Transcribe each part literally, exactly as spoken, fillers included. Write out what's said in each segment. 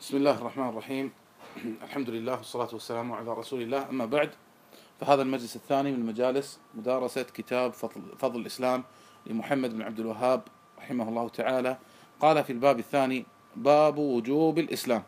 بسم الله الرحمن الرحيم. الحمد لله والصلاة والسلام على رسول الله، أما بعد، فهذا المجلس الثاني من مجالس مدارسة كتاب فضل, فضل الإسلام لمحمد بن عبد الوهاب رحمه الله تعالى. قال في الباب الثاني: باب وجوب الإسلام.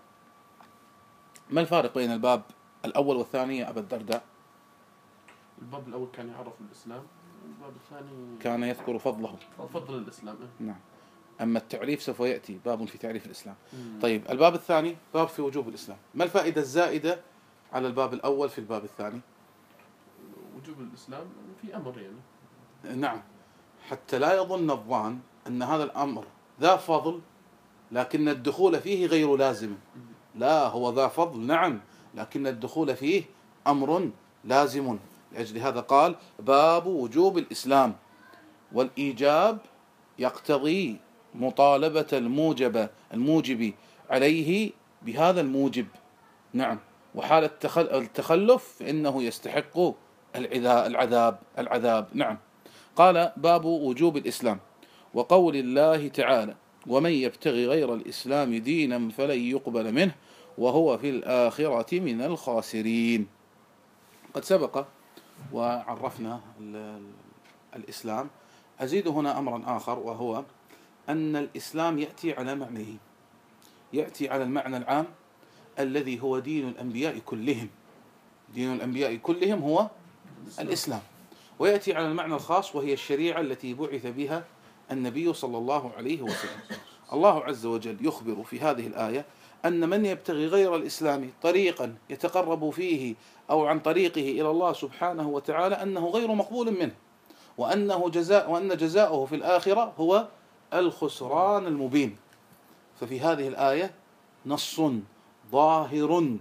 ما الفارق بين الباب الأول والثاني يا أبا الدرداء؟ الباب الأول كان يعرف الإسلام، والباب الثاني كان يذكر فضله، فضل الإسلام. نعم. أما التعريف سوف يأتي، باب في تعريف الإسلام. مم. طيب، الباب الثاني باب في وجوب الإسلام. ما الفائدة الزائدة على الباب الأول في الباب الثاني؟ وجوب الإسلام في أمر يعني نعم، حتى لا يظن الظان أن هذا الأمر ذا فضل لكن الدخول فيه غير لازم. لا، هو ذا فضل نعم، لكن الدخول فيه أمر لازم. لأجل هذا قال: باب وجوب الإسلام. والإيجاب يقتضي مطالبة الموجب الموجب عليه بهذا الموجب، نعم. وحال التخلف فإنه يستحق العذاب العذاب نعم. قال: باب وجوب الإسلام. وقول الله تعالى: ومن يبتغي غير الإسلام دينا فلن يقبل منه وهو في الآخرة من الخاسرين. قد سبق وعرفنا الإسلام. أزيد هنا أمرا آخر، وهو أن الإسلام يأتي على معنيه، يأتي على المعنى العام الذي هو دين الأنبياء كلهم. دين الأنبياء كلهم هو الإسلام. ويأتي على المعنى الخاص، وهي الشريعة التي بعث بها النبي صلى الله عليه وسلم. الله عز وجل يخبر في هذه الآية أن من يبتغي غير الإسلام طريقا يتقرب فيه أو عن طريقه إلى الله سبحانه وتعالى أنه غير مقبول منه، وأنه جزاء وأن جزاؤه في الآخرة هو الخسران المبين. ففي هذه الآية نص ظاهر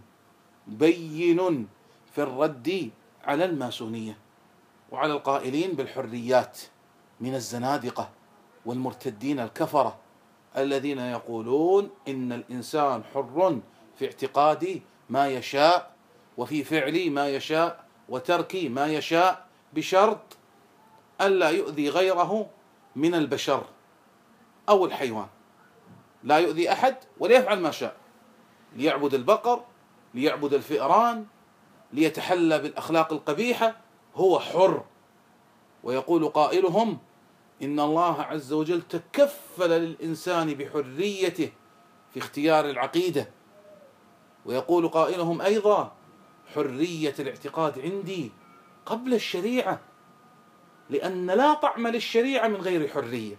بين في الرد على الماسونية وعلى القائلين بالحريات من الزنادقة والمرتدين الكفرة الذين يقولون إن الإنسان حر في اعتقاد ما يشاء وفي فعل ما يشاء وترك ما يشاء، بشرط ألا يؤذي غيره من البشر أو الحيوان. لا يؤذي أحد وليفعل ما شاء، ليعبد البقر، ليعبد الفئران، ليتحلى بالأخلاق القبيحة، هو حر. ويقول قائلهم إن الله عز وجل تكفل للإنسان بحريته في اختيار العقيدة. ويقول قائلهم أيضا: حرية الاعتقاد عندي قبل الشريعة، لأن لا طعم للشريعة من غير حرية.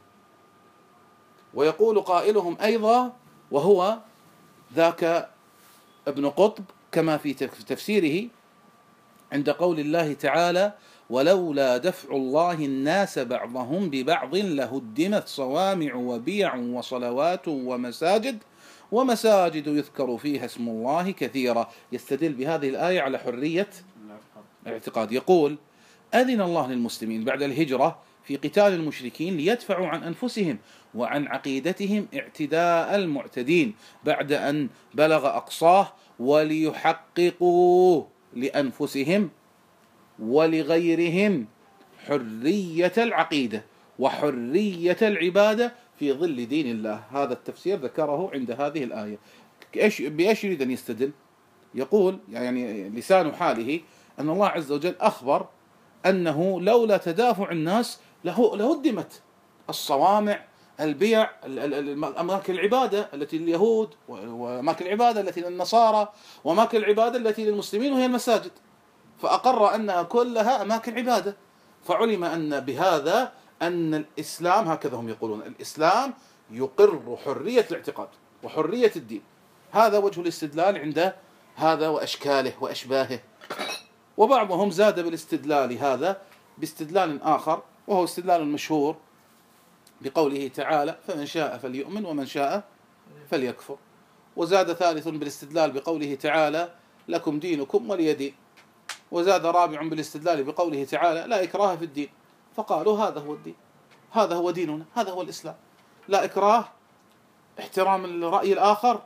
ويقول قائلهم أيضا، وهو ذاك ابن قطب كما في تفسيره عند قول الله تعالى: ولولا دفع الله الناس بعضهم ببعض لهدمت صوامع وبيع وصلوات ومساجد ومساجد يذكر فيها اسم الله كثيرا. يستدل بهذه الآية على حرية الاعتقاد. يقول: أذن الله للمسلمين بعد الهجرة في قتال المشركين ليدفعوا عن أنفسهم وعن عقيدتهم اعتداء المعتدين بعد أن بلغ أقصاه، وليحققوا لأنفسهم ولغيرهم حرية العقيدة وحرية العبادة في ظل دين الله. هذا التفسير ذكره عند هذه الآية. بإيش يريد أن يستدل؟ يقول يعني لسان حاله أن الله عز وجل أخبر أنه لولا تدافع الناس لهدمت الصوامع، البيع، أماكن العبادة التي لليهود، وأماكن العبادة التي للنصارى، وأماكن العبادة التي للمسلمين وهي المساجد، فأقر أنها كلها أماكن عبادة. فعلم أن بهذا أن الإسلام، هكذا هم يقولون، الإسلام يقر حرية الاعتقاد وحرية الدين. هذا وجه الاستدلال عند هذا وأشكاله وأشباهه. وبعضهم زاد بالاستدلال هذا باستدلال آخر، وهو استدلال مشهور بقوله تعالى: فمن شاء فليؤمن ومن شاء فليكفر. وزاد ثالث بالاستدلال بقوله تعالى: لكم دينكم ولي دين. وزاد رابع بالاستدلال بقوله تعالى: لا إكراه في الدين. فقالوا هذا هو الدين، هذا هو ديننا، هذا هو الإسلام. لا إكراه، احترام الرأي الآخر،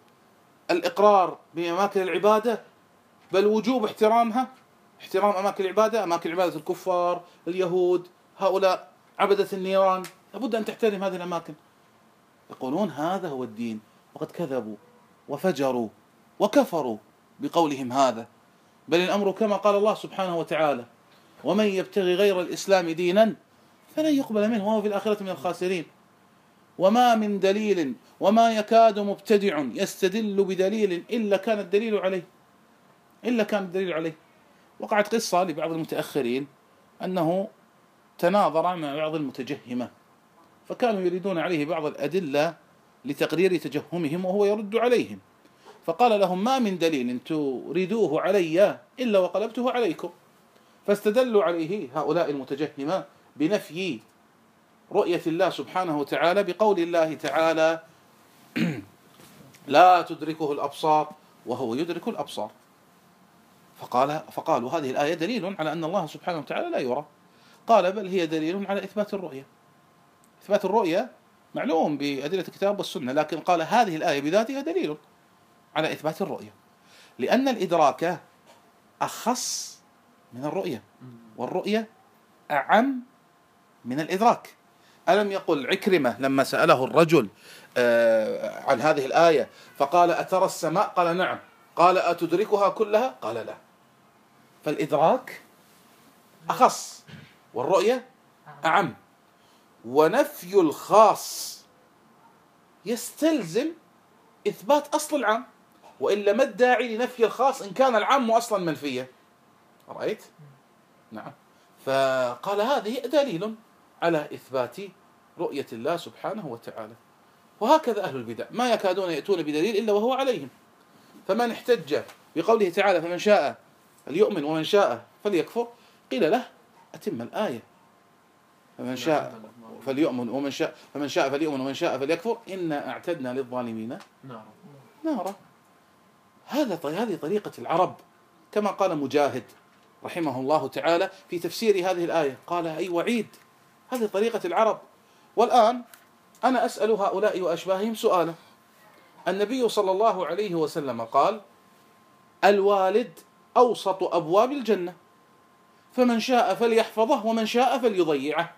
الإقرار بأماكن العبادة، بل وجوب احترامها، احترام أماكن العبادة، أماكن عبادة الكفار، اليهود، هؤلاء عبدة النيران، لابد أن تحترم هذه الأماكن. يقولون هذا هو الدين، وقد كذبوا وفجروا وكفروا بقولهم هذا، بل الأمر كما قال الله سبحانه وتعالى: ومن يبتغي غير الإسلام دينا فلن يقبل منه وهو في الآخرة من الخاسرين. وما من دليل وما يكاد مبتدع يستدل بدليل إلا كان الدليل عليه إلا كان الدليل عليه. وقعت قصة لبعض المتأخرين أنه تناظر مع بعض المتجهمة، فكانوا يريدون عليه بعض الأدلة لتقرير تجهمهم وهو يرد عليهم، فقال لهم: ما من دليل تريدوه علي إلا وقلبته عليكم. فاستدلوا عليه هؤلاء المتجهمة بنفي رؤية الله سبحانه وتعالى بقول الله تعالى: لا تدركه الأبصار وهو يدرك الأبصار. فقال فقالوا: هذه الآية دليل على أن الله سبحانه وتعالى لا يرى. قال: بل هي دليل على إثبات الرؤية. إثبات الرؤية معلوم بأدلة الكتاب والسنة، لكن قال هذه الآية بذاتها دليل على إثبات الرؤية، لأن الإدراك أخص من الرؤية، والرؤية أعم من الإدراك. ألم يقل عكرمة لما سأله الرجل عن هذه الآية فقال: أترى السماء؟ قال: نعم. قال: أتدركها كلها؟ قال: لا. فالإدراك أخص والرؤية أعم، ونفي الخاص يستلزم إثبات أصل العام، وإلا ما الداعي لنفي الخاص إن كان العام أصلا منفيا؟ رأيت؟ نعم. فقال: هذه دليل على إثبات رؤية الله سبحانه وتعالى. وهكذا أهل البدع ما يكادون يأتون بدليل إلا وهو عليهم. فمن احتج بقوله تعالى: فمن شاء فليؤمن ومن شاء فليكفر، قيل له: أتم الآية، فمن شاء فليؤمن ومن شاء فمن شاء فليؤمن ومن شاء فليكفر إنا أعتدنا للظالمين نارا. هذا هذه طريقة العرب، كما قال مجاهد رحمه الله تعالى في تفسير هذه الآية، قال: أي وعيد، هذه طريقة العرب. والآن أنا أسأل هؤلاء وأشباههم سؤالا. النبي صلى الله عليه وسلم قال: الوالد أوسط أبواب الجنة، فمن شاء فليحفظه ومن شاء فليضيعه.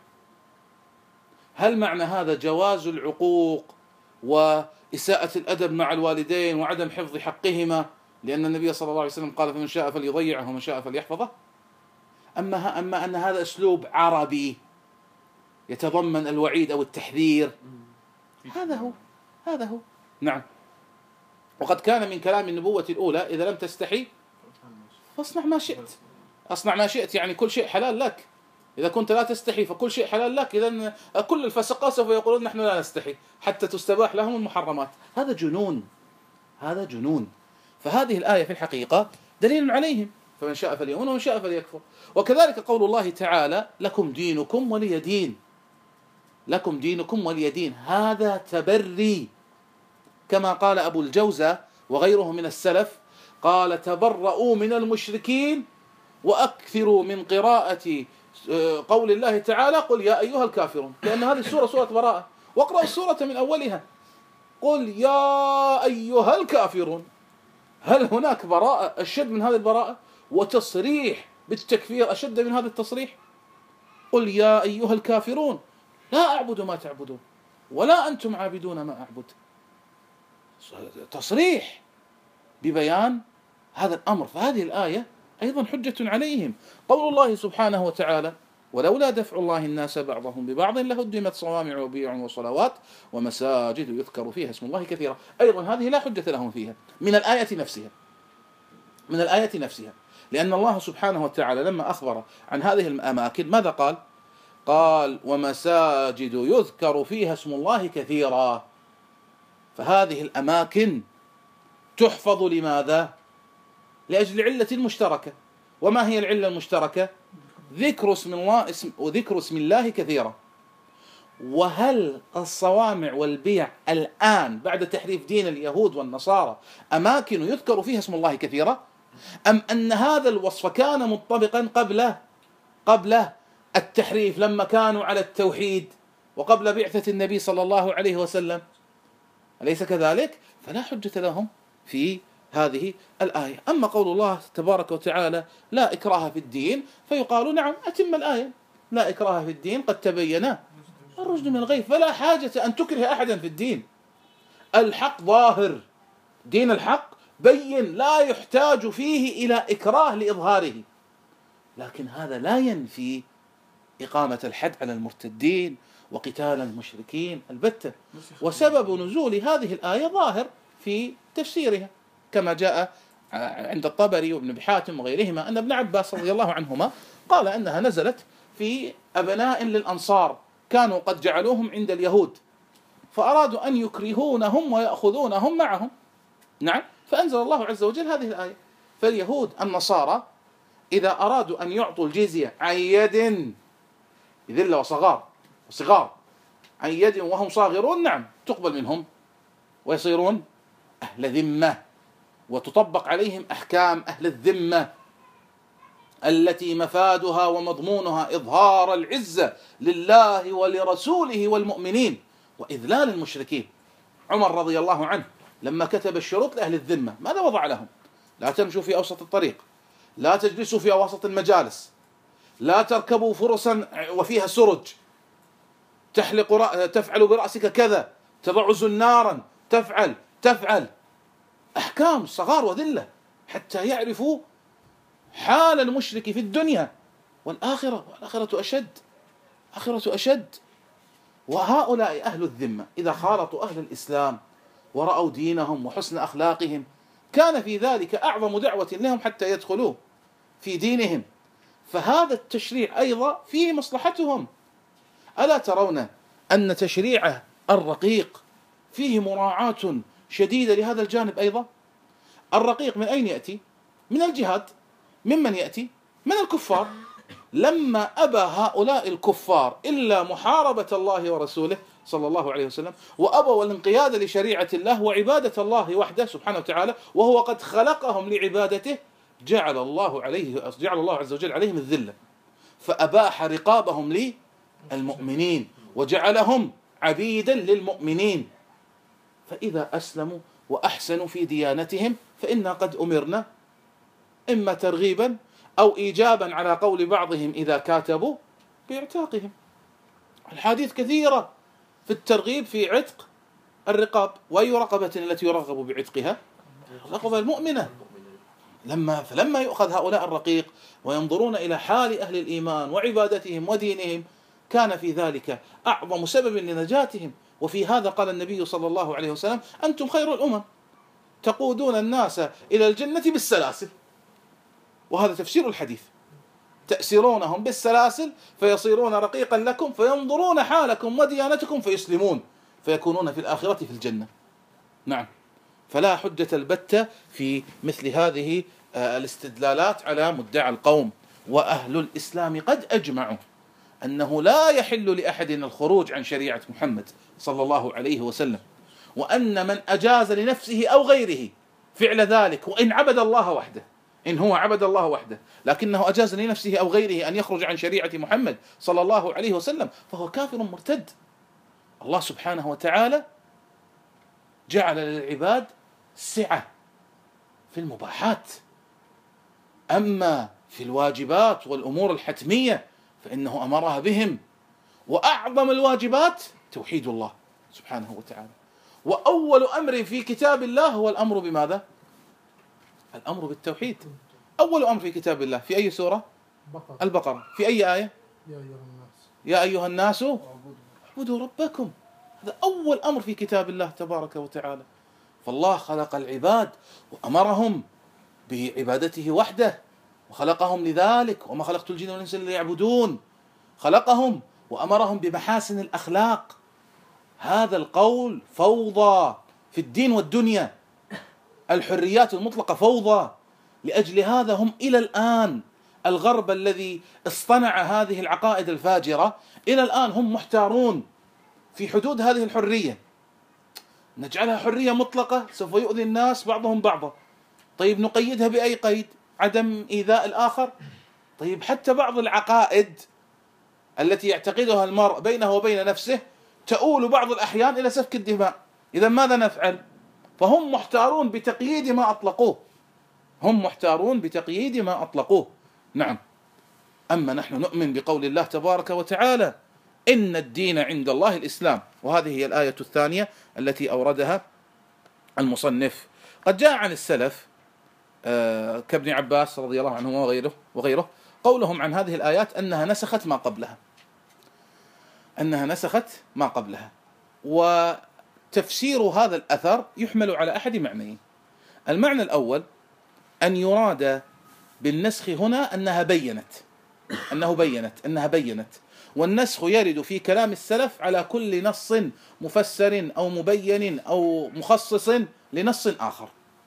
هل معنى هذا جواز العقوق وإساءة الأدب مع الوالدين وعدم حفظ حقهما، لأن النبي صلى الله عليه وسلم قال: فمن شاء فليضيعه ومن شاء فليحفظه؟ أما أما أن هذا أسلوب عربي يتضمن الوعيد أو التحذير، هذا هو هذا هو نعم. وقد كان من كلام النبوة الأولى: إذا لم تستحي فاصنع ما شئت. أصنع ما شئت يعني كل شيء حلال لك. إذا كنت لا تستحي فكل شيء حلال لك، إذن كل الفسقة سوف يقولون نحن لا نستحي حتى تستباح لهم المحرمات. هذا جنون، هذا جنون. فهذه الآية في الحقيقة دليل عليهم: فمن شاء فليؤمن ومن شاء فليكفر. وكذلك قول الله تعالى: لكم دينكم ولي دين. لكم دينكم ولي دين، هذا تبري، كما قال أبو الجوزة وغيره من السلف، قال: تبرؤوا من المشركين وأكثروا من قراءة قول الله تعالى: قل يا أيها الكافرون، لأن هذه السورة سورة براءة، واقرأوا السورة من أولها: قل يا أيها الكافرون. هل هناك براءة أشد من هذه البراءة وتصريح بالتكفير أشد من هذا التصريح؟ قل يا أيها الكافرون لا أعبد ما تعبدون ولا أنتم عابدون ما أعبد. تصريح ببيان هذا الأمر. فهذه الآية أيضا حجة عليهم. قول الله سبحانه وتعالى: ولولا دفع الله الناس بعضهم ببعض لهدمت صوامع وبيع وصلوات ومساجد يذكر فيها اسم الله كثيرا. أيضا هذه لا حجة لهم فيها من الآية نفسها من الآية نفسها لأن الله سبحانه وتعالى لما أخبر عن هذه الأماكن ماذا قال؟ قال: ومساجد يذكر فيها اسم الله كثيرا. فهذه الأماكن تحفظ لماذا؟ لأجل علة مشتركة. وما هي العلة المشتركة؟ ذكر اسم الله اسم وذكر اسم الله كثيرا. وهل الصوامع والبيع الآن بعد تحريف دين اليهود والنصارى أماكن يذكر فيها اسم الله كثيرا؟ أم أن هذا الوصف كان مطبقا قبل قبل التحريف لما كانوا على التوحيد وقبل بعثة النبي صلى الله عليه وسلم؟ أليس كذلك؟ فلا حجة لهم في هذه الآية. أما قول الله تبارك وتعالى: لا إكراه في الدين، فيقال: نعم، أتم الآية: لا إكراه في الدين قد تبين الرشد من الغي. فلا حاجة أن تكره أحدا في الدين، الحق ظاهر دين الحق بين لا يحتاج فيه إلى إكراه لإظهاره، لكن هذا لا ينفي إقامة الحد على المرتدين وقتال المشركين البتة. وسبب نزول هذه الآية ظاهر في تفسيرها كما جاء عند الطبري وابن أبي حاتم وغيرهما أن ابن عباس رضي الله عنهما قال أنها نزلت في أبناء للأنصار كانوا قد جعلوهم عند اليهود فأرادوا أن يكرهونهم ويأخذونهم معهم. نعم، فأنزل الله عز وجل هذه الآية. فاليهود النصارى إذا أرادوا أن يعطوا الجزية عن يد ذلة وصغار وصغار عن يد وهم صاغرون، نعم تقبل منهم ويصيرون أهل ذمة، وتطبق عليهم أحكام أهل الذمة التي مفادها ومضمونها إظهار العزة لله ولرسوله والمؤمنين وإذلال المشركين. عمر رضي الله عنه لما كتب الشروط لأهل الذمة ماذا وضع لهم؟ لا تمشوا في أوسط الطريق، لا تجلسوا في أواسط المجالس، لا تركبوا فرسا وفيها سرج، تحلق رأ... تفعل برأسك كذا، تضع زنارا، تفعل تفعل أحكام صغار وذلة حتى يعرفوا حال المشرك في الدنيا والآخرة، والآخرة أشد، آخرة أشد. وهؤلاء أهل الذمة إذا خالطوا أهل الإسلام ورأوا دينهم وحسن أخلاقهم كان في ذلك أعظم دعوة لهم حتى يدخلوا في دينهم. فهذا التشريع أيضا فيه مصلحتهم. ألا ترون أن تشريع الرقيق فيه مراعاة شديدة لهذا الجانب أيضا؟ الرقيق من أين يأتي؟ من الجهاد. ممن يأتي؟ من الكفار. لما أبى هؤلاء الكفار إلا محاربة الله ورسوله صلى الله عليه وسلم وأبوا الانقياد لشريعة الله وعبادة الله وحده سبحانه وتعالى وهو قد خلقهم لعبادته، جعل الله عليه جعل الله عز وجل عليهم الذلة، فأباح رقابهم للمؤمنين وجعلهم عبيدا للمؤمنين. فإذا أسلموا وأحسنوا في ديانتهم فإنا قد أمرنا إما ترغيبا أو إيجابا على قول بعضهم إذا كاتبوا باعتاقهم. الحديث كثيرة في الترغيب في عتق الرقاب. وأي رقبة التي يرغب بعتقها؟ الرقبة المؤمنة. لما فلما يؤخذ هؤلاء الرقيق وينظرون إلى حال أهل الإيمان وعبادتهم ودينهم كان في ذلك أعظم سبب لنجاتهم. وفي هذا قال النبي صلى الله عليه وسلم: أنتم خير الأمم تقودون الناس إلى الجنة بالسلاسل. وهذا تفسير الحديث، تأسرونهم بالسلاسل فيصيرون رقيقا لكم فينظرون حالكم وديانتكم فيسلمون فيكونون في الآخرة في الجنة. نعم، فلا حجة البتة في مثل هذه الاستدلالات على مدعى القوم. وأهل الإسلام قد أجمعوا أنه لا يحل لأحد الخروج عن شريعة محمد صلى الله عليه وسلم، وأن من أجاز لنفسه أو غيره فعل ذلك وإن عبد الله وحده، إن هو عبد الله وحده لكنه أجاز لنفسه أو غيره أن يخرج عن شريعة محمد صلى الله عليه وسلم فهو كافر مرتد. الله سبحانه وتعالى جعل للعباد سعة في المباحات، أما في الواجبات والأمور الحتمية فإنه أمرها بهم. وأعظم الواجبات توحيد الله سبحانه وتعالى. وأول أمر في كتاب الله هو الأمر بماذا؟ الأمر بالتوحيد. أول أمر في كتاب الله في أي سورة؟ البقرة. في أي آية؟ يا أيها الناس يا أيها الناس اعبدوا ربكم. هذا أول أمر في كتاب الله تبارك وتعالى. فالله خلق العباد وأمرهم بعبادته وحده وخلقهم لذلك، وما خلقت الجن والإنس إلا ليعبدون. خلقهم وأمرهم بمحاسن الأخلاق. هذا القول فوضى في الدين والدنيا، الحريات المطلقة فوضى. لأجل هذا هم إلى الآن الغرب الذي اصطنع هذه العقائد الفاجرة إلى الآن هم محتارون في حدود هذه الحرية. نجعلها حرية مطلقة سوف يؤذي الناس بعضهم بعضا. طيب نقيدها بأي قيد؟ عدم إيذاء الآخر. طيب حتى بعض العقائد التي يعتقدها المرء بينه وبين نفسه تؤول بعض الأحيان إلى سفك الدماء. إذا ماذا نفعل؟ فهم محتارون بتقييد ما أطلقوه، هم محتارون بتقييد ما أطلقوه. نعم. أما نحن نؤمن بقول الله تبارك وتعالى: إن الدين عند الله الإسلام. وهذه هي الآية الثانية التي أوردها المصنف. قد جاء عن السلف آه كابن عباس رضي الله عنه وغيره وغيره قولهم عن هذه الآيات أنها نسخت ما قبلها، أنها نسخت ما قبلها. وتفسير هذا الأثر يحمل على أحد معنيين. المعنى الأول أن يراد بالنسخ هنا أنها بينت، أنه بينت أنها بينت، والنسخ يرد في كلام السلف على كل نص مفسر أو مبين أو مخصص لنص آخر.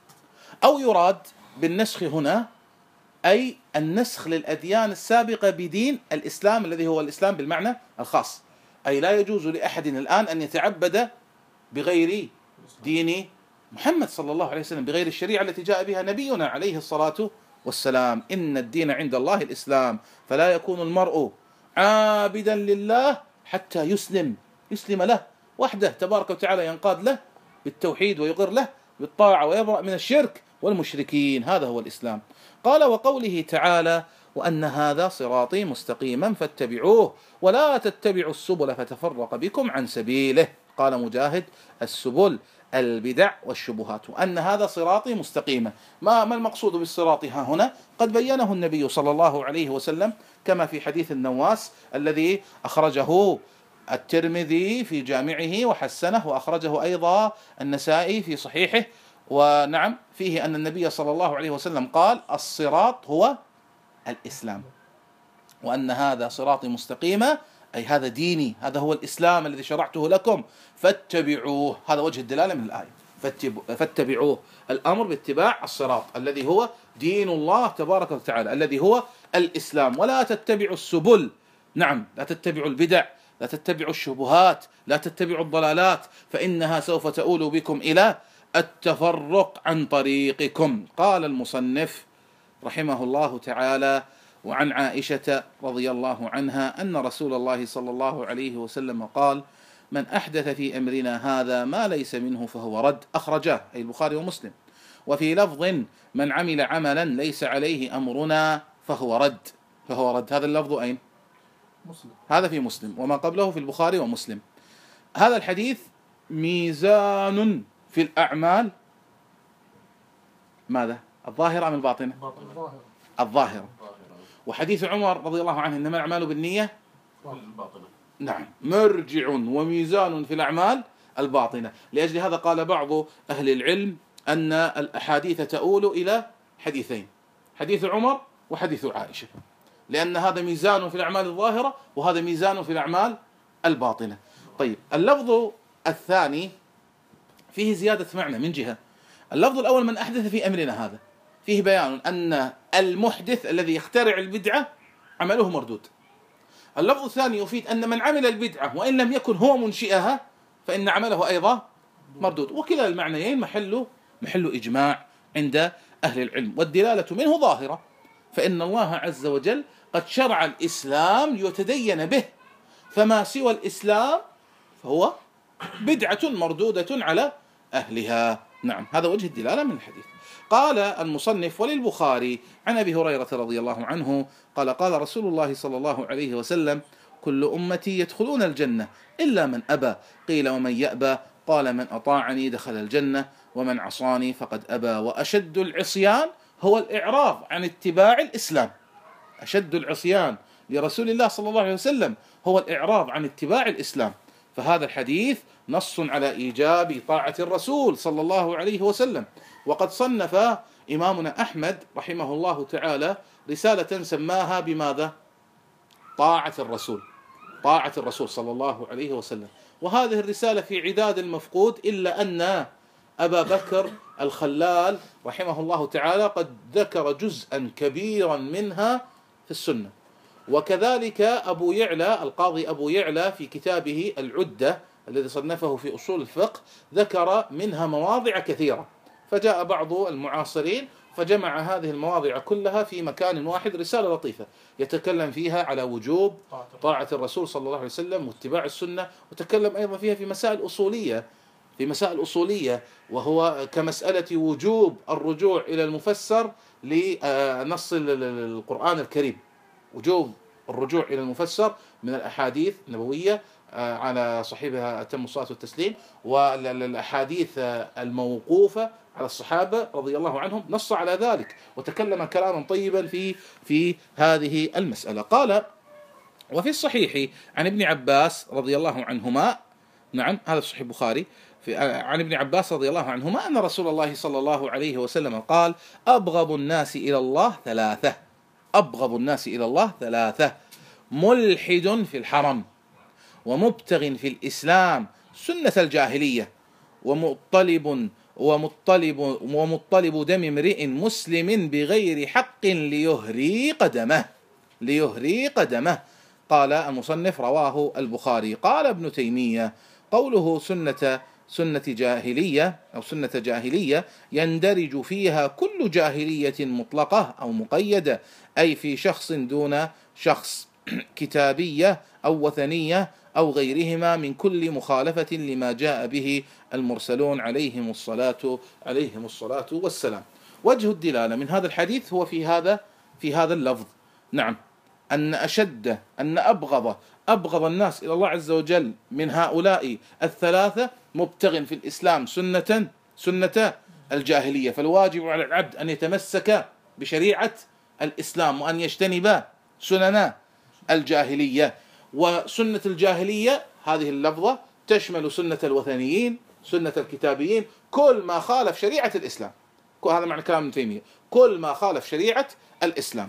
أو يراد بالنسخ هنا أي النسخ للأديان السابقة بدين الإسلام الذي هو الإسلام بالمعنى الخاص، أي لا يجوز لأحد الآن أن يتعبد بغير دين محمد صلى الله عليه وسلم، بغير الشريعة التي جاء بها نبينا عليه الصلاة والسلام. إن الدين عند الله الإسلام، فلا يكون المرء عابدا لله حتى يسلم يسلم له وحده تبارك وتعالى، ينقاد له بالتوحيد ويقر له بالطاعة ويبرأ من الشرك والمشركين. هذا هو الإسلام. قال وقوله تعالى وأن هذا صراطي مستقيما فاتبعوه ولا تتبعوا السبل فتفرق بكم عن سبيله. قال مجاهد السبل البدع والشبهات، وأن هذا صراطي مستقيما. ما ما المقصود بالصراط ها هنا؟ قد بينه النبي صلى الله عليه وسلم كما في حديث النواس الذي أخرجه الترمذي في جامعه وحسنه، وأخرجه أيضا النسائي في صحيحه. ونعم فيه أن النبي صلى الله عليه وسلم قال الصراط هو الإسلام، وأن هذا صراطي مستقيما أي هذا ديني، هذا هو الإسلام الذي شرعته لكم فاتبعوه. هذا وجه الدلالة من الآية، فاتبعوه، الأمر باتباع الصراط الذي هو دين الله تبارك وتعالى الذي هو الإسلام. ولا تتبعوا السبل، نعم لا تتبعوا البدع، لا تتبعوا الشبهات، لا تتبعوا الضلالات، فإنها سوف تؤول بكم إلى التفرق عن طريقكم. قال المصنف رحمه الله تعالى وعن عائشة رضي الله عنها أن رسول الله صلى الله عليه وسلم قال من أحدث في أمرنا هذا ما ليس منه فهو رد. أخرجاه أي البخاري ومسلم. وفي لفظ من عمل عملا ليس عليه أمرنا فهو رد. فهو رد هذا اللفظ أين؟ مسلم. هذا في مسلم، وما قبله في البخاري ومسلم. هذا الحديث ميزان في الأعمال، ماذا؟ الظاهرة أم الباطنة؟ الظاهرة. الظاهرة. وحديث عمر رضي الله عنه إنما الأعمال بالنية، الباطنة. نعم مرجع وميزان في الأعمال الباطنة. لأجل هذا قال بعض أهل العلم أن الأحاديث تؤول إلى حديثين، حديث عمر وحديث عائشة، لأن هذا ميزان في الأعمال الظاهرة وهذا ميزان في الأعمال الباطنة. طيب اللفظ الثاني فيه زيادة معنى من جهة. اللفظ الأول من أحدث في أمرنا هذا فيه بيان أن المحدث الذي يخترع البدعة عمله مردود. اللفظ الثاني يفيد أن من عمل البدعة وإن لم يكن هو منشئها فإن عمله أيضا مردود. وكلا المعنيين محل محل إجماع عند أهل العلم، والدلالة منه ظاهرة، فإن الله عز وجل قد شرع الإسلام ليتدين به، فما سوى الإسلام فهو بدعة مردودة على أهلها. نعم هذا وجه الدلالة من الحديث. قال المصنف وللبخاري عن أبي هريرة رضي الله عنه قال قال رسول الله صلى الله عليه وسلم كل أمتي يدخلون الجنة إلا من أبى. قيل ومن يأبى؟ قال من أطاعني دخل الجنة ومن عصاني فقد أبى. وأشد العصيان هو الإعراض عن اتباع الإسلام. أشد العصيان لرسول الله صلى الله عليه وسلم هو الإعراض عن اتباع الإسلام. فهذا الحديث نص على إيجاب طاعة الرسول صلى الله عليه وسلم. وقد صنف إمامنا أحمد رحمه الله تعالى رسالة سماها بماذا؟ طاعة الرسول، طاعة الرسول صلى الله عليه وسلم. وهذه الرسالة في عداد المفقود، إلا أن أبا بكر الخلال رحمه الله تعالى قد ذكر جزءا كبيرا منها في السنة. وكذلك أبو يعلى القاضي أبو يعلى في كتابه العدة الذي صنفه في أصول الفقه ذكر منها مواضع كثيرة. فجاء بعض المعاصرين فجمع هذه المواضع كلها في مكان واحد، رسالة لطيفة يتكلم فيها على وجوب طاعة الرسول صلى الله عليه وسلم واتباع السنة، وتكلم أيضا فيها في مسائل أصولية في مسائل أصولية وهو كمسألة وجوب الرجوع إلى المفسر لنص القرآن الكريم، وجوب الرجوع إلى المفسر من الأحاديث النبوية على صاحبها أتم الصلاة والتسليم، والأحاديث الموقوفة على الصحابة رضي الله عنهم نص على ذلك وتكلم كلاما طيبا في في هذه المسألة. قال: وفي الصحيح عن ابن عباس رضي الله عنهما، نعم هذا صحيح البخاري، في عن ابن عباس رضي الله عنهما أن رسول الله صلى الله عليه وسلم قال: أبغض الناس إلى الله ثلاثة، أبغض الناس إلى الله ثلاثة: ملحد في الحرم، ومبتغ في الإسلام سنة الجاهلية، ومطلب ومطلب ومطلب دم امرئ مسلم بغير حق ليهري قدمه، ليهري قدمه. قال المصنف: رواه البخاري. قال ابن تيمية: قوله سنة سنة جاهلية أو سنة جاهلية يندرج فيها كل جاهلية مطلقة أو مقيدة، أي في شخص دون شخص، كتابية أو وثنية أو غيرهما من كل مخالفة لما جاء به المرسلون عليهم الصلاة عليهم الصلاة والسلام. وجه الدلالة من هذا الحديث هو في هذا في هذا اللفظ، نعم، أن أشد أن أبغض أبغض الناس إلى الله عز وجل من هؤلاء الثلاثة مبتغ في الإسلام سنة سنة الجاهلية، فالواجب على العبد أن يتمسك بشريعة الإسلام وأن يجتنب سنن الجاهلية. وسنة الجاهلية هذه اللفظة تشمل سنة الوثنيين، سنة الكتابيين، كل ما خالف شريعة الإسلام. هذا معنى كلام ابن تيمية، كل ما خالف شريعة الإسلام.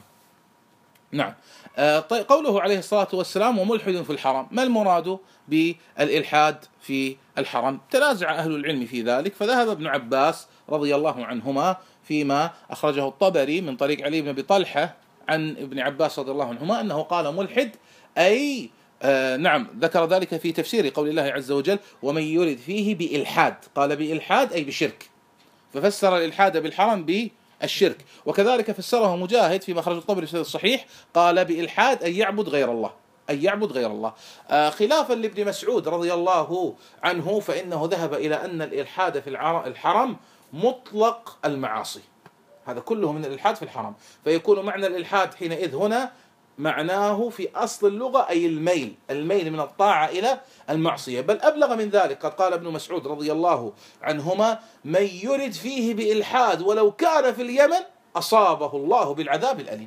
نعم. طيب، قوله عليه الصلاة والسلام: وملحد في الحرم، ما المراد بالإلحاد في الحرم؟ تنازع أهل العلم في ذلك، فذهب ابن عباس رضي الله عنهما فيما أخرجه الطبري من طريق علي بن أبي طلحة عن ابن عباس رضي الله عنهما أنه قال ملحد، أي آه نعم ذكر ذلك في تفسير قول الله عز وجل: ومن يرد فيه بإلحاد، قال بإلحاد أي بشرك، ففسر الإلحاد بالحرم بالشرك. وكذلك فسره مجاهد في مخرج الطبري في الصحيح، قال بإلحاد أي يعبد غير الله، أي يعبد غير الله. آه خلافا لابن مسعود رضي الله عنه، فإنه ذهب إلى أن الإلحاد في الحرم مطلق المعاصي، هذا كله من الإلحاد في الحرم، فيكون معنى الإلحاد حينئذ هنا معناه في أصل اللغة أي الميل، الميل من الطاعة إلى المعصية. بل أبلغ من ذلك، قد قال ابن مسعود رضي الله عنهما: من يرد فيه بإلحاد ولو كان في اليمن أصابه الله بالعذاب الأليم،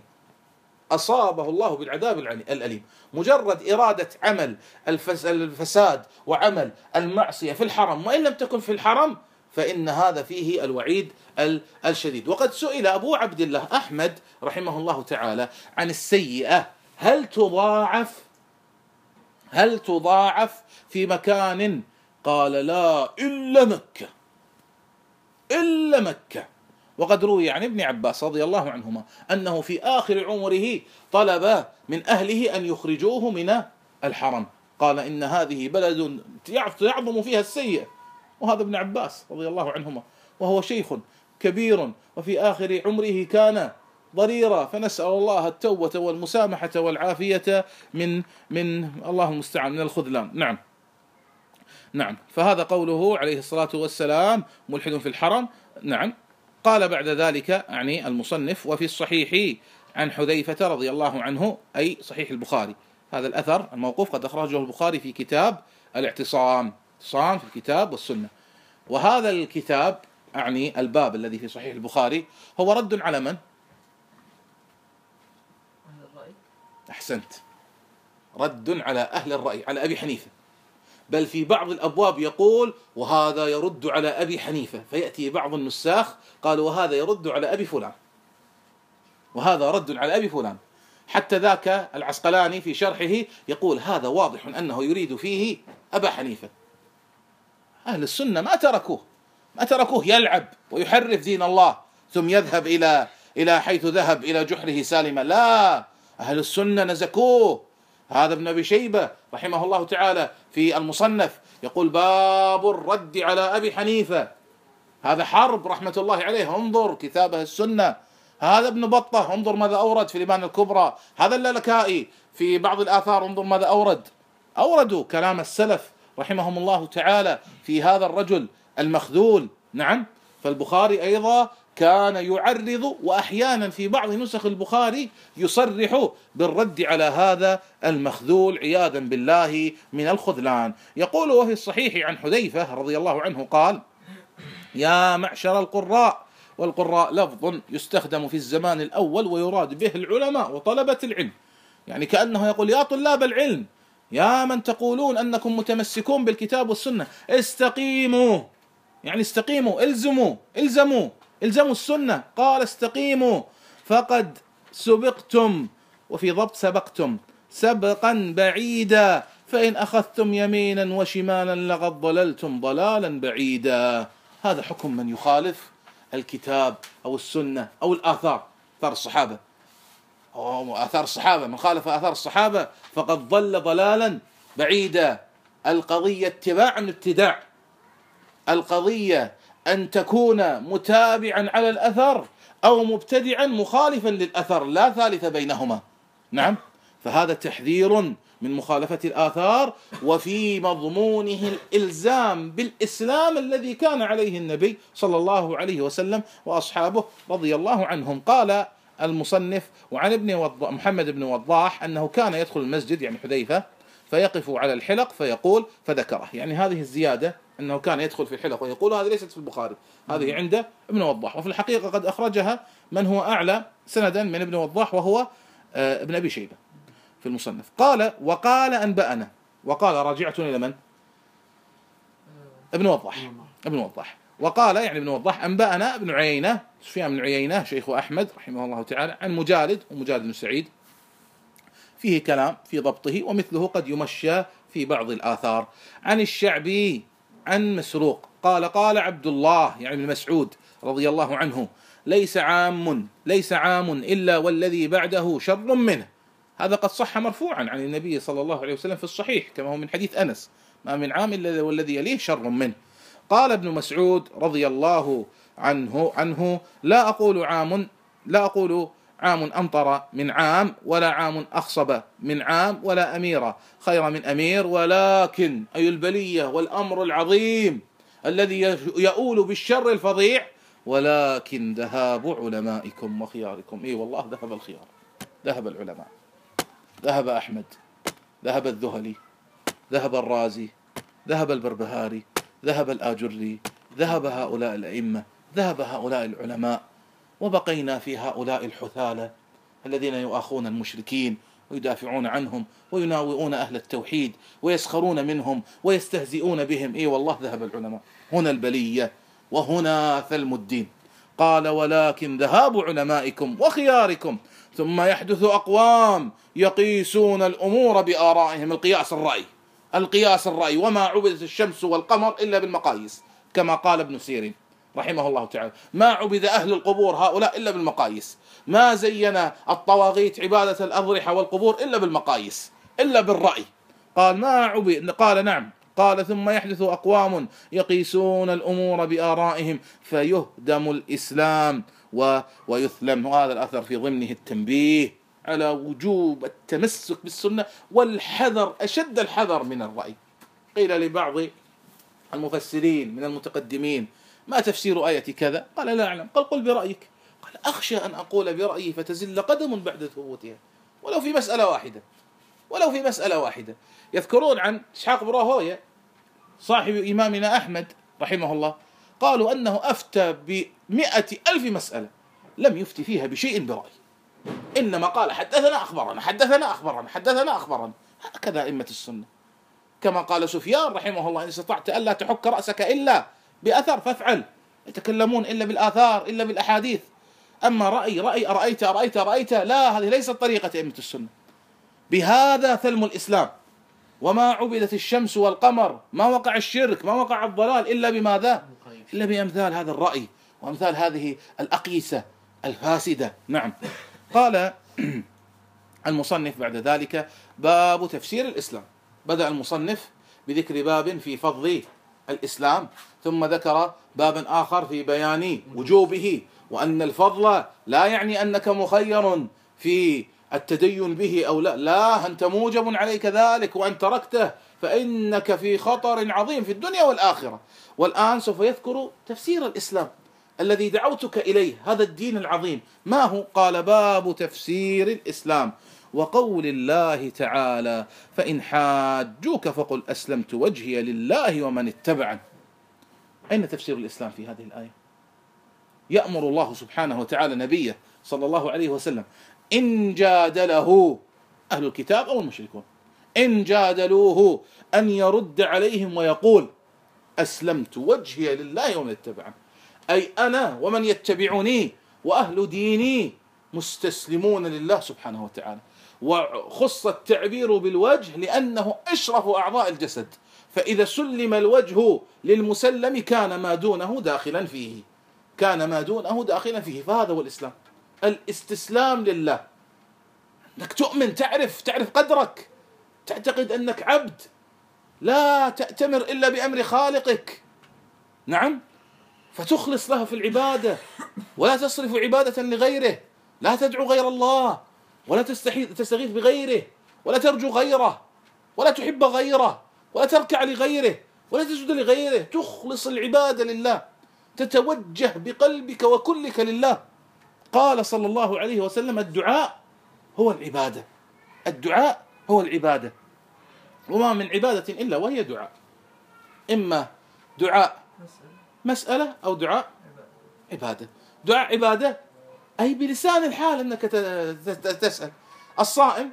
أصابه الله بالعذاب الأليم. مجرد إرادة عمل الفساد وعمل المعصية في الحرم، وإن لم تكن في الحرم، فإن هذا فيه الوعيد الشديد. وقد سئل أبو عبد الله أحمد رحمه الله تعالى عن السيئة هل تضاعف هل تضاعف في مكان؟ قال: لا، إلا مكة، إلا مكة. وقد روي عن ابن عباس رضي الله عنهما أنه في آخر عمره طلب من أهله أن يخرجوه من الحرم، قال: إن هذه بلد يعظم فيها السيئة. وهذا ابن عباس رضي الله عنهما وهو شيخ كبير وفي آخر عمره كان ضريرا، فنسأل الله التوبة والمسامحة والعافية من من الله المستعان من الخذلان. نعم نعم فهذا قوله عليه الصلاة والسلام: ملحد في الحرم. نعم. قال بعد ذلك يعني المصنف: وفي الصحيح عن حذيفة رضي الله عنه، أي صحيح البخاري، هذا الأثر الموقوف قد أخرجه البخاري في كتاب الاعتصام، اعتصام في الكتاب والسنة. وهذا الكتاب يعني الباب الذي في صحيح البخاري هو رد على من؟ أهل الرأي. أحسنت، رد على أهل الرأي، على أبي حنيفة. بل في بعض الأبواب يقول: وهذا يرد على أبي حنيفة، فيأتي بعض النساخ قال: وهذا يرد على أبي فلان، وهذا رد على أبي فلان. حتى ذاك العسقلاني في شرحه يقول: هذا واضح أنه يريد فيه أبا حنيفة. أهل السنة ما تركوه ما تركوه يلعب ويحرف دين الله ثم يذهب إلى إلى حيث ذهب إلى جحره سالما، لا، أهل السنة نزكوه. هذا ابن أبي شيبة رحمه الله تعالى في المصنف يقول: باب الرد على أبي حنيفة. هذا حرب رحمة الله عليه، انظر كتابه السنة. هذا ابن بطة، انظر ماذا أورد في الإبانة الكبرى. هذا اللالكائي في بعض الآثار، انظر ماذا أورد. أوردوا كلام السلف رحمهم الله تعالى في هذا الرجل المخذول. نعم. فالبخاري أيضا كان يعرض، وأحيانا في بعض نسخ البخاري يصرح بالرد على هذا المخذول عياذا بالله من الخذلان. يقول وفي الصحيح عن حذيفة رضي الله عنه قال: يا معشر القراء، والقراء لفظ يستخدم في الزمان الأول ويراد به العلماء وطلبة العلم، يعني كأنه يقول: يا طلاب العلم، يا من تقولون أنكم متمسكون بالكتاب والسنة، استقيموا، يعني استقيموا، الزموا الزموا الزموا السنة. قال: استقيموا فقد سبقتم، وفي ضبط سبقتم سبقا بعيدا، فإن أخذتم يمينا وشمالا لقد ضللتم ضلالا بعيدا. هذا حكم من يخالف الكتاب أو السنة أو الآثار، آثار الصحابة، أو آثار الصحابة. من خالف آثار الصحابة فقد ضل ضلالا بعيدا. القضية اتباع ابتداع، القضية أن تكون متابعا على الأثر أو مبتدعا مخالفا للأثر، لا ثالث بينهما. نعم، فهذا تحذير من مخالفة الآثار، وفي مضمونه الإلزام بالإسلام الذي كان عليه النبي صلى الله عليه وسلم وأصحابه رضي الله عنهم. قال المصنف: وعن ابن محمد بن وضاح أنه كان يدخل المسجد، يعني حذيفة، فيقف على الحلق فيقول، فذكره، يعني هذه الزيادة أنه كان يدخل في الحلق ويقول، هذه ليست في البخاري، هذه عند ابن وضاح، وفي الحقيقة قد أخرجها من هو أعلى سندا من ابن وضاح وهو ابن أبي شيبة في المصنف. قال: وقال أنبأنا، وقال راجعة إلى من؟ ابن وضاح، ابن وضاح. وقال يعني ابن وضاح: أنبأنا ابن عيينة، سفيان بن عيينة شيخ أحمد رحمه الله تعالى، عن مجالد، ومجالد بن سعيد فيه كلام في ضبطه، ومثله قد يمشى في بعض الآثار. عن الشعبي عن مسروق قال: قال عبد الله يعني ابن مسعود رضي الله عنه: ليس عام ليس عام إلا والذي بعده شر منه. هذا قد صح مرفوعا عن النبي صلى الله عليه وسلم في الصحيح، كما هو من حديث أنس: ما من عام إلا والذي يليه شر منه. قال ابن مسعود رضي الله عنه عنه: لا أقول عام لا أقول عام أمطر من عام، ولا عام أخصب من عام، ولا أمير خير من أمير، ولكن أي البلية والأمر العظيم الذي يؤول بالشر الفظيع، ولكن ذهاب علمائكم وخياركم. إيه والله، ذهب الخيار، ذهب العلماء، ذهب أحمد، ذهب الذهلي، ذهب الرازي، ذهب البربهاري، ذهب الآجري، ذهب هؤلاء الأئمة، ذهب هؤلاء العلماء، وبقينا في هؤلاء الحثالة الذين يؤاخون المشركين ويدافعون عنهم ويناوئون أهل التوحيد ويسخرون منهم ويستهزئون بهم. إيه والله، ذهب العلماء. هنا البلية وهنا ثلم الدين. قال: ولكن ذهاب علمائكم وخياركم، ثم يحدث أقوام يقيسون الأمور بآرائهم. القياس الرأي، القياس الرأي، وما عبدت الشمس والقمر إلا بالمقاييس، كما قال ابن سيرين رحمه الله تعالى: ما عبد أهل القبور هؤلاء إلا بالمقاييس، ما زين الطواغيت عبادة الأضرحة والقبور إلا بالمقاييس، إلا بالرأي. قال: ما عبد، قال: نعم. قال: ثم يحدث أقوام يقيسون الأمور بآرائهم فيهدم الإسلام و... ويثلم. وهذا الأثر في ضمنه التنبيه على وجوب التمسك بالسنة والحذر، أشد الحذر من الرأي. قيل لبعض المفسرين من المتقدمين: ما تفسير آية كذا؟ قال: لا أعلم. قال: قل برأيك. قال: أخشى أن أقول برأيي فتزل قدم بعد ثبوتها، ولو في مسألة واحدة، ولو في مسألة واحدة. يذكرون عن إسحاق بن راهويه صاحب إمامنا أحمد رحمه الله، قالوا أنه أفتى بمئة ألف مسألة لم يفتي فيها بشيء برأي، إنما قال: حدثنا أخبرنا حدثنا أخبرنا حدثنا أخبرنا. هكذا أئمة السنة. كما قال سفيان رحمه الله: إن استطعت ألا تحك رأسك إلا بأثر فافعل. يتكلمون إلا بالآثار، إلا بالأحاديث. أما رأي رأي أرأيت أرأيت أرأيت، لا، هذه ليست طريقة أئمة السنة. بهذا ثلم الإسلام. وما عبدت الشمس والقمر، ما وقع الشرك، ما وقع الضلال إلا بماذا؟ إلا بأمثال هذا الرأي وأمثال هذه الأقيسة الفاسدة. نعم. قال المصنف بعد ذلك: باب تفسير الإسلام. بدأ المصنف بذكر باب في فضل الإسلام، ثم ذكر بابا آخر في بيان وجوبه، وأن الفضل لا يعني أنك مخير في التدين به أو لا، لا، أنت موجب عليك ذلك، وأن تركته فإنك في خطر عظيم في الدنيا والآخرة. والآن سوف يذكر تفسير الإسلام، الذي دعوتك إليه، هذا الدين العظيم ما هو؟ قال باب تفسير الإسلام وقول الله تعالى فإن حاجوك فقل أسلمت وجهي لله ومن اتبعني. أين تفسير الإسلام في هذه الآية؟ يأمر الله سبحانه وتعالى نبيه صلى الله عليه وسلم إن جادله أهل الكتاب أو المشركون، إن جادلوه أن يرد عليهم ويقول أسلمت وجهي لله ومن اتبعني، أي أنا ومن يتبعني وأهل ديني مستسلمون لله سبحانه وتعالى. وخص التعبير بالوجه لأنه أشرف أعضاء الجسد، فإذا سلم الوجه للمسلم كان ما دونه داخلا فيه، كان ما دونه داخلا فيه. فهذا هو الإسلام، الاستسلام لله، أنك تؤمن، تعرف تعرف قدرك، تعتقد أنك عبد، لا تأتمر إلا بأمر خالقك، نعم، فتخلص له في العبادة ولا تصرف عبادة لغيره، لا تدعو غير الله ولا تستغيث بغيره ولا ترجو غيره ولا تحب غيره ولا تركع لغيره ولا تسجد لغيره، تخلص العبادة لله، تتوجه بقلبك وكلك لله. قال صلى الله عليه وسلم الدعاء هو العبادة، الدعاء هو العبادة، وما من عبادة إلا وهي دعاء، إما دعاء مسألة أو دعاء عبادة. دعاء عبادة أي بلسان الحال أنك تسأل. الصائم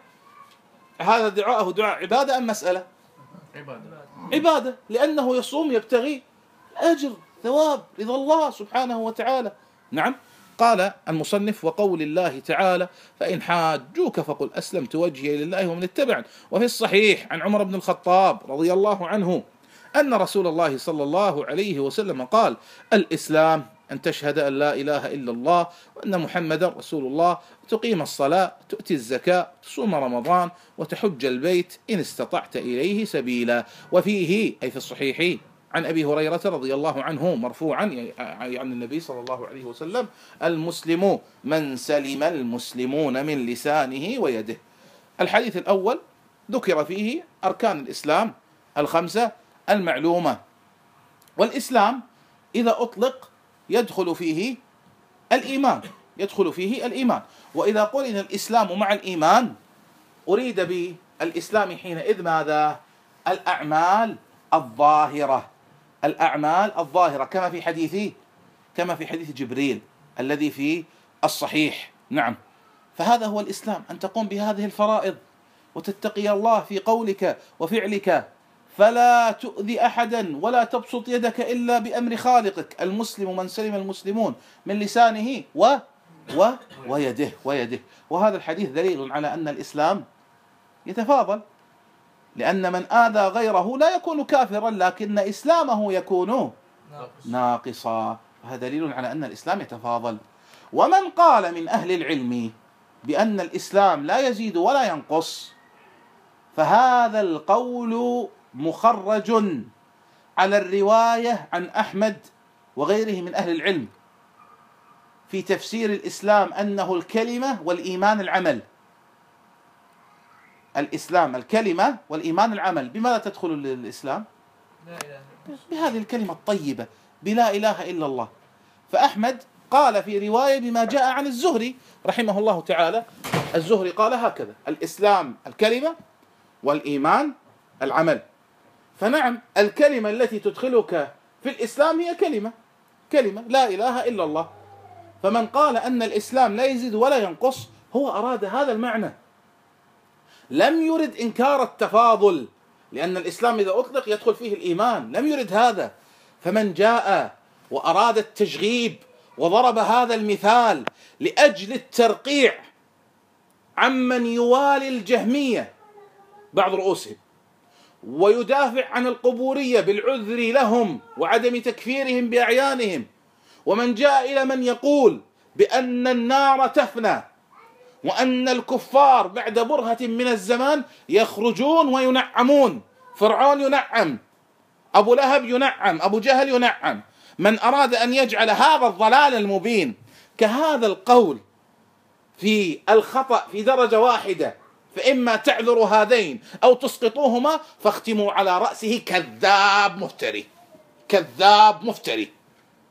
هذا دعاءه دعاء عبادة أم مسألة؟ عبادة. عبادة، لأنه يصوم يبتغي أجر ثواب رضا الله سبحانه وتعالى. نعم. قال المصنف وقول الله تعالى فإن حاجوك فقل أسلمت وجهي لله ومن اتبعني. وفي الصحيح عن عمر بن الخطاب رضي الله عنه أن رسول الله صلى الله عليه وسلم قال الإسلام أن تشهد أن لا إله إلا الله وأن محمدا رسول الله، تقيم الصلاة، تؤتي الزكاة، تصوم رمضان، وتحج البيت إن استطعت إليه سبيلا. وفيه أي في الصحيح عن أبي هريرة رضي الله عنه مرفوعا عن النبي صلى الله عليه وسلم المسلم من سلم المسلمون من لسانه ويده. الحديث الأول ذكر فيه أركان الإسلام الخمسة المعلومة، والإسلام إذا أطلق يدخل فيه الإيمان، يدخل فيه الإيمان. وإذا قلنا الإسلام مع الإيمان أريد بالإسلام حينئذ ماذا؟ الأعمال الظاهرة، الأعمال الظاهرة كما في حديث كما في حديث جبريل الذي في الصحيح. نعم. فهذا هو الإسلام، أن تقوم بهذه الفرائض وتتقي الله في قولك وفعلك، فلا تؤذي أحدا ولا تبسط يدك إلا بأمر خالقك. المسلم من سلم المسلمون من لسانه و و ويده ويده. وهذا الحديث دليل على أن الإسلام يتفاضل، لأن من آذى غيره لا يكون كافرا لكن إسلامه يكون ناقصا. هذا دليل على أن الإسلام يتفاضل. ومن قال من أهل العلم بأن الإسلام لا يزيد ولا ينقص فهذا القول مخرج على الرواية عن أحمد وغيره من أهل العلم في تفسير الإسلام أنه الكلمة والإيمان العمل. الإسلام الكلمة والإيمان العمل. بماذا تدخل الإسلام؟ لا إله إلا بهذه الكلمة الطيبة بلا إله إلا الله. فأحمد قال في رواية بما جاء عن الزهري رحمه الله تعالى، الزهري قال هكذا: الإسلام الكلمة والإيمان العمل. فنعم الكلمة التي تدخلك في الإسلام هي كلمة كلمة لا إله إلا الله. فمن قال أن الإسلام لا يزيد ولا ينقص هو أراد هذا المعنى، لم يرد إنكار التفاضل، لأن الإسلام إذا أطلق يدخل فيه الإيمان، لم يرد هذا. فمن جاء وأراد التشغيب وضرب هذا المثال لأجل الترقيع عمن يوالي الجهمية بعض رؤوسهم ويدافع عن القبورية بالعذر لهم وعدم تكفيرهم بأعيانهم، ومن جاء إلى من يقول بأن النار تفنى وأن الكفار بعد برهة من الزمان يخرجون وينعمون، فرعون ينعم، أبو لهب ينعم، أبو جهل ينعم. من أراد أن يجعل هذا الضلال المبين كهذا القول في الخطأ في درجة واحدة، فإما تعذر هذين أو تسقطوهما، فاختموا على رأسه كذاب مفتري، كذاب مفتري.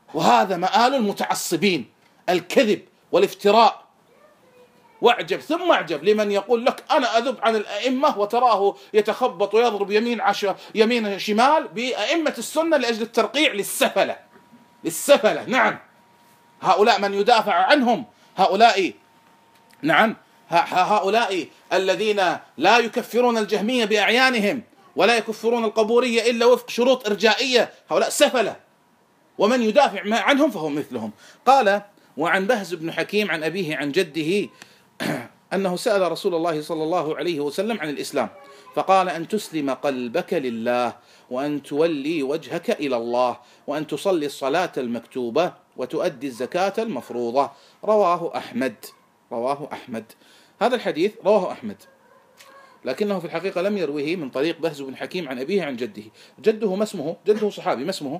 وهذا مآل المتعصبين، الكذب والافتراء. واعجب ثم اعجب لمن يقول لك أنا أذب عن الأئمة، وتراه يتخبط ويضرب يمين عشر يمين شمال بأئمة السنة لأجل الترقيع للسفلة للسفلة. نعم، هؤلاء من يدافع عنهم، هؤلاء نعم هؤلاء الذين لا يكفرون الجهمية بأعيانهم ولا يكفرون القبورية إلا وفق شروط إرجائية، هؤلاء سفلة، ومن يدافع عنهم فهم مثلهم. قال: وعن بهز بن حكيم عن أبيه عن جده أنه سأل رسول الله صلى الله عليه وسلم عن الإسلام فقال: أن تسلم قلبك لله، وأن تولي وجهك إلى الله، وأن تصلي الصلاة المكتوبة، وتؤدي الزكاة المفروضة. رواه أحمد رواه أحمد هذا الحديث رواه أحمد، لكنه في الحقيقة لم يروه من طريق بهز بن حكيم عن أبيه عن جده. جده ما اسمه؟ جده صحابي، ما اسمه؟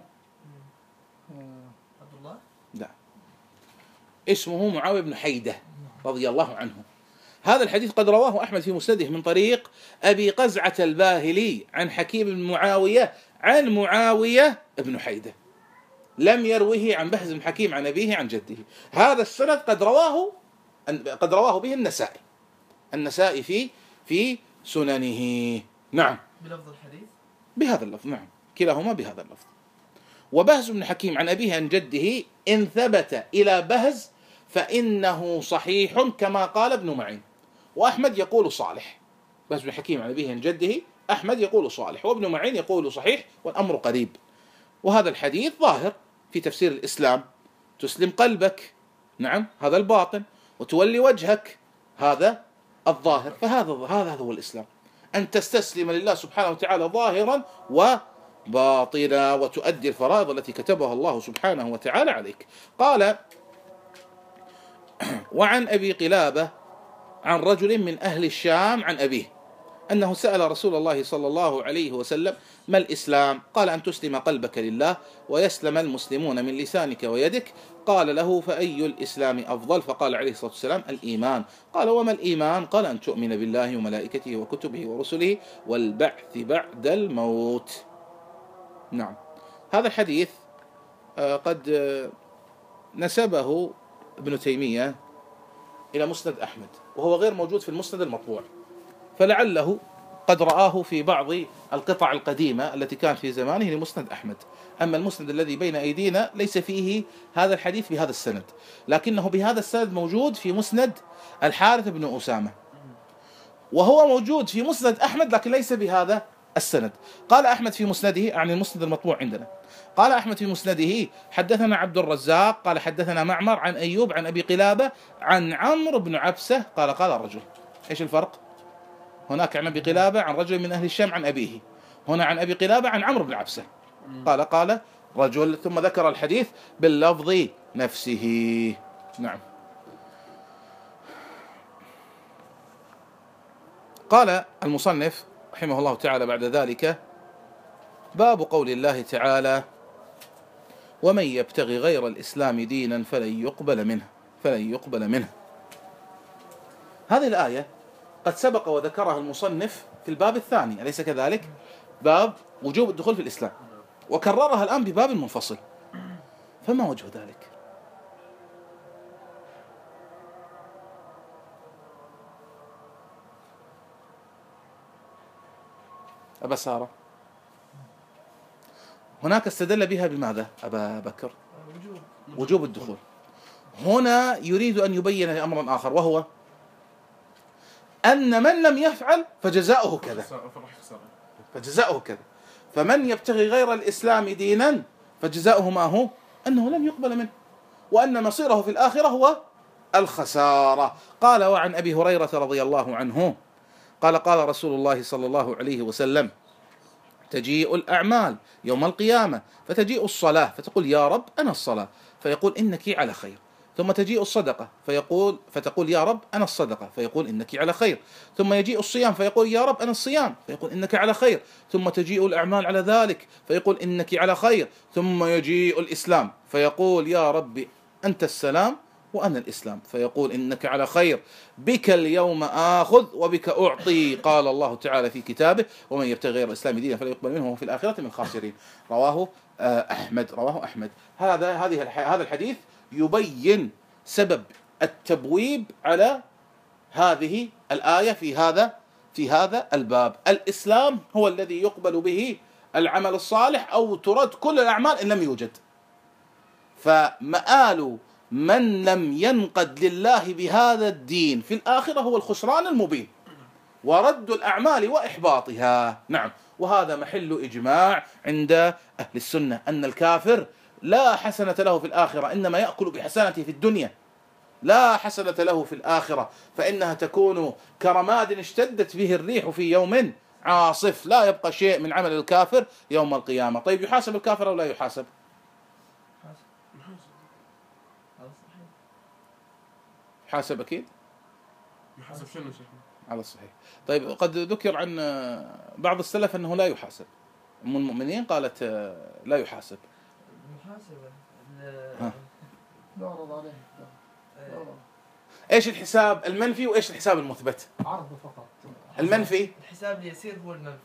عبد الله؟ لا، اسمه معاوية بن حيدة رضي الله عنه. هذا الحديث قد رواه أحمد في مسنده من طريق أبي قزعة الباهلي عن حكيم بن معاوية عن معاوية بن حيدة، لم يروه عن بهز بن حكيم عن أبيه عن جده. هذا السند قد رواه قد رواه به النسائي النسائي في في سننه. نعم، بلفظ الحديث بهذا اللفظ، نعم، كلاهما بهذا اللفظ. وبهز بن حكيم عن أبيه عن جده إن ثبت إلى بهز فإنه صحيح كما قال ابن معين، وأحمد يقول صالح. بهز بن حكيم عن أبيه عن جده، أحمد يقول صالح، وابن معين يقول صحيح، والأمر قريب. وهذا الحديث ظاهر في تفسير الإسلام: تسلم قلبك، نعم، هذا الباطن، وتولي وجهك، هذا الظاهر. فهذا هذا هو الإسلام، أن تستسلم لله سبحانه وتعالى ظاهرا وباطنا، وتؤدي الفرائض التي كتبها الله سبحانه وتعالى عليك. قال: وعن أبي قلابة عن رجل من أهل الشام عن أبيه أنه سأل رسول الله صلى الله عليه وسلم: ما الإسلام؟ قال: أن تسلم قلبك لله، ويسلم المسلمون من لسانك ويدك. قال له: فأي الإسلام أفضل؟ فقال عليه الصلاة والسلام: الإيمان. قال: وما الإيمان؟ قال: أن تؤمن بالله وملائكته وكتبه ورسله والبعث بعد الموت. نعم، هذا الحديث قد نسبه ابن تيمية إلى مسند أحمد، وهو غير موجود في المسند المطبوع، فلعله قد رآه في بعض القطع القديمة التي كانت في زمانه لمسند أحمد. أما المسند الذي بين أيدينا ليس فيه هذا الحديث بهذا السند، لكنه بهذا السند موجود في مسند الحارث بن أسامة، وهو موجود في مسند أحمد لكن ليس بهذا السند. قال أحمد في مسنده، يعني المسند المطبوع عندنا، قال أحمد في مسنده: حدثنا عبد الرزاق قال حدثنا معمر عن أيوب عن أبي قلابة عن عمرو بن عبسة قال قال الرجل. إيش الفرق؟ هناك عن أبي قلابة عن رجل من أهل الشام عن أبيه، هنا عن أبي قلابة عن عمرو بن عبسة قال قال رجل، ثم ذكر الحديث باللفظ نفسه. نعم. قال المصنف رحمه الله تعالى بعد ذلك: باب قول الله تعالى: ومن يبتغي غير الإسلام دينا فلن يقبل منه فلن يقبل منه. هذه الآية قد سبق وذكرها المصنف في الباب الثاني، أليس كذلك؟ باب وجوب الدخول في الإسلام، وكررها الآن بباب منفصل، فما وجه ذلك؟ أبا سارة، هناك استدل بها بماذا أبا بكر؟ وجوب الدخول. هنا يريد أن يبين أمرا آخر، وهو أن من لم يفعل فجزاؤه كذا فجزاؤه كذا فمن يبتغي غير الإسلام دينا فجزاؤه ما هو؟ أنه لم يقبل منه، وأن مصيره في الآخرة هو الخسارة. قال: وعن أبي هريرة رضي الله عنه قال: قال رسول الله صلى الله عليه وسلم: تجيء الأعمال يوم القيامة فتجيء الصلاة فتقول: يا رب أنا الصلاة، فيقول: إنك على خير. ثم تجيء الصدقة فيقول فتقول: يا رب أنا الصدقة، فيقول: إنك على خير. ثم يجيء الصيام فيقول: يا رب أنا الصيام، فيقول: إنك على خير. ثم تجيء الأعمال على ذلك فيقول: إنك على خير. ثم يجيء الإسلام فيقول: يا رب أنت السلام وأنا الإسلام، فيقول إنك على خير، بك اليوم آخذ وبك أعطي. قال الله تعالى في كتابه: ومن يبتغي غير الإسلام دينا فلا يقبل منه وهو في الآخرة من الخاسرين. رواه أحمد رواه أحمد هذا هذه هذا الحديث يبين سبب التبويب على هذه الآية في هذا في هذا الباب. الإسلام هو الذي يقبل به العمل الصالح أو ترد كل الأعمال إن لم يوجد. فمآل من لم ينقد لله بهذا الدين في الآخرة هو الخسران المبين ورد الأعمال وإحباطها. نعم، وهذا محل إجماع عند أهل السنة أن الكافر لا حسنة له في الآخرة، إنما يأكل بحسنته في الدنيا، لا حسنة له في الآخرة، فإنها تكون كرماد اشتدت به الريح في يوم عاصف، لا يبقى شيء من عمل الكافر يوم القيامة. طيب، يحاسب الكافر أو لا يحاسب؟ يحاسب أكيد. يحاسب شنو شيخ؟ على الصحيح. طيب، قد ذكر عن بعض السلف أنه لا يحاسب. أم المؤمنين قالت لا يحاسب. محاسبة لا عرض عليه. ايش الحساب المنفي وايش الحساب المثبت؟ عرض فقط. المنفي، الحساب اليسير هو المنفي.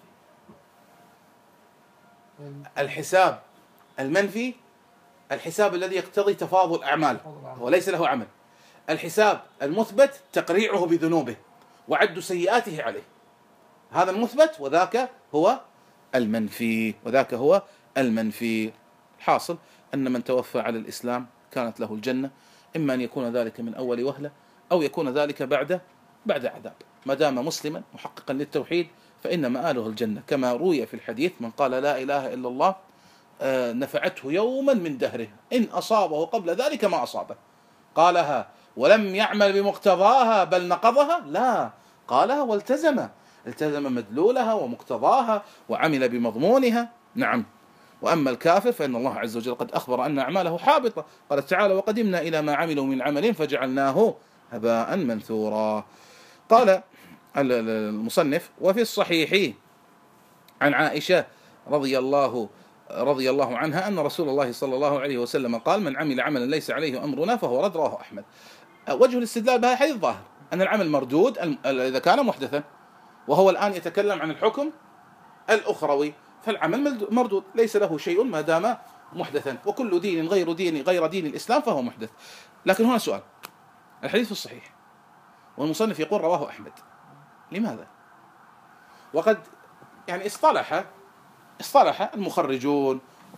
الحساب المنفي الحساب الذي يقتضي تفاضل الأعمال وليس له عمل. الحساب المثبت تقريعه بذنوبه وعد سيئاته عليه، هذا المثبت، وذاك هو المنفي وذاك هو المنفي. الحاصل أن من توفى على الإسلام كانت له الجنة، إما أن يكون ذلك من أول وهلة أو يكون ذلك بعد بعد عذاب. ما دام مسلما محققا للتوحيد فإن مآله الجنة، كما روي في الحديث: من قال لا إله إلا الله نفعته يوما من دهره، إن أصابه قبل ذلك ما أصابه. قالها ولم يعمل بمقتضاها بل نقضها؟ لا، قالها والتزم التزم مدلولها ومقتضاها وعمل بمضمونها. نعم. وأما الكافر فإن الله عز وجل قد أخبر أن أعماله حابطة، قال تعالى: وقدمنا إلى ما عملوا من عمل فجعلناه هباء منثورا. قال المصنف: وفي الصحيح عن عائشة رضي الله رضي الله عنها أن رسول الله صلى الله عليه وسلم قال: من عمل عملا ليس عليه أمرنا فهو رد. رواه أحمد. وجه الاستدلال بهذا الحديث ظاهر أن العمل مردود إذا كان محدثا، وهو الآن يتكلم عن الحكم الأخروي، فالعمل مردود ليس له شيء ما دام محدثا، وكل دين غير دين غير دين الإسلام فهو محدث. لكن هنا سؤال: الحديث الصحيح والمصنف يقول رواه أحمد، لماذا؟ وقد يعني اصطلح اصطلح المخرجون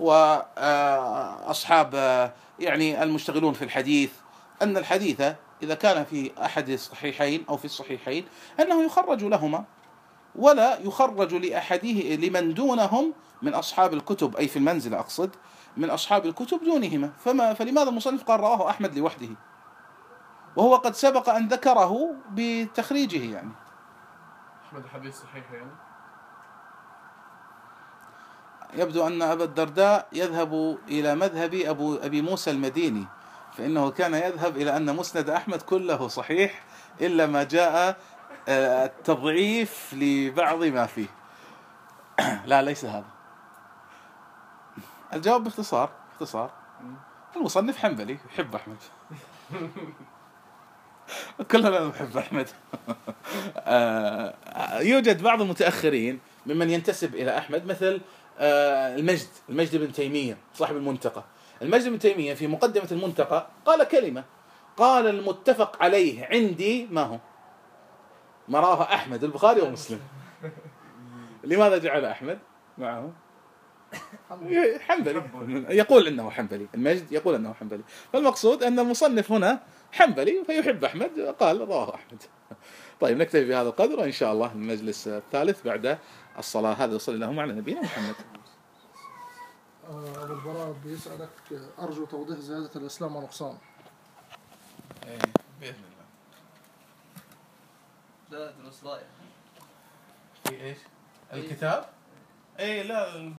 وأصحاب يعني المشتغلون في الحديث أن الحديث إذا كان في أحد الصحيحين أو في الصحيحين أنه يخرج لهما ولا يخرج لأحده لمن دونهم من أصحاب الكتب، أي في المنزل أقصد، من أصحاب الكتب دونهما. فما فلماذا المصنف قال رواه أحمد لوحده وهو قد سبق أن ذكره بتخريجه؟ يعني أحمد حديث صحيح يعني؟ يبدو أن أبا الدرداء يذهب إلى مذهب أبو أبي موسى المديني، فإنه كان يذهب إلى أن مسند أحمد كله صحيح إلا ما جاء التضعيف لبعض ما فيه. لا، ليس هذا الجواب. باختصار باختصار المصنف حنبلي يحب أحمد. كلنا نحب أحمد. يوجد بعض المتأخرين ممن ينتسب إلى أحمد مثل المجد المجد بن تيمية صاحب المنتقى. المجد بن تيمية في مقدمة المنتقى قال كلمة، قال: المتفق عليه عندي ما هو ما رواه أحمد البخاري ومسلم. لماذا جعل أحمد معه؟ حنبلي، يقول أنه حنبلي. المجد يقول أنه حنبلي، فالمقصود أن المصنف هنا حنبلي فيحب أحمد، قال رواه أحمد. طيب، نكتفي بهذا القدر، وإن شاء الله المجلس الثالث بعد الصلاة. هذا وصلى اللهم على نبينا محمد. أبو البراء بيسألك: أرجو توضيح زيادة الإسلام ونقصان. إيه، بإذن الله. لا دروس رائعة في إيش؟ الكتاب؟ إيه، لا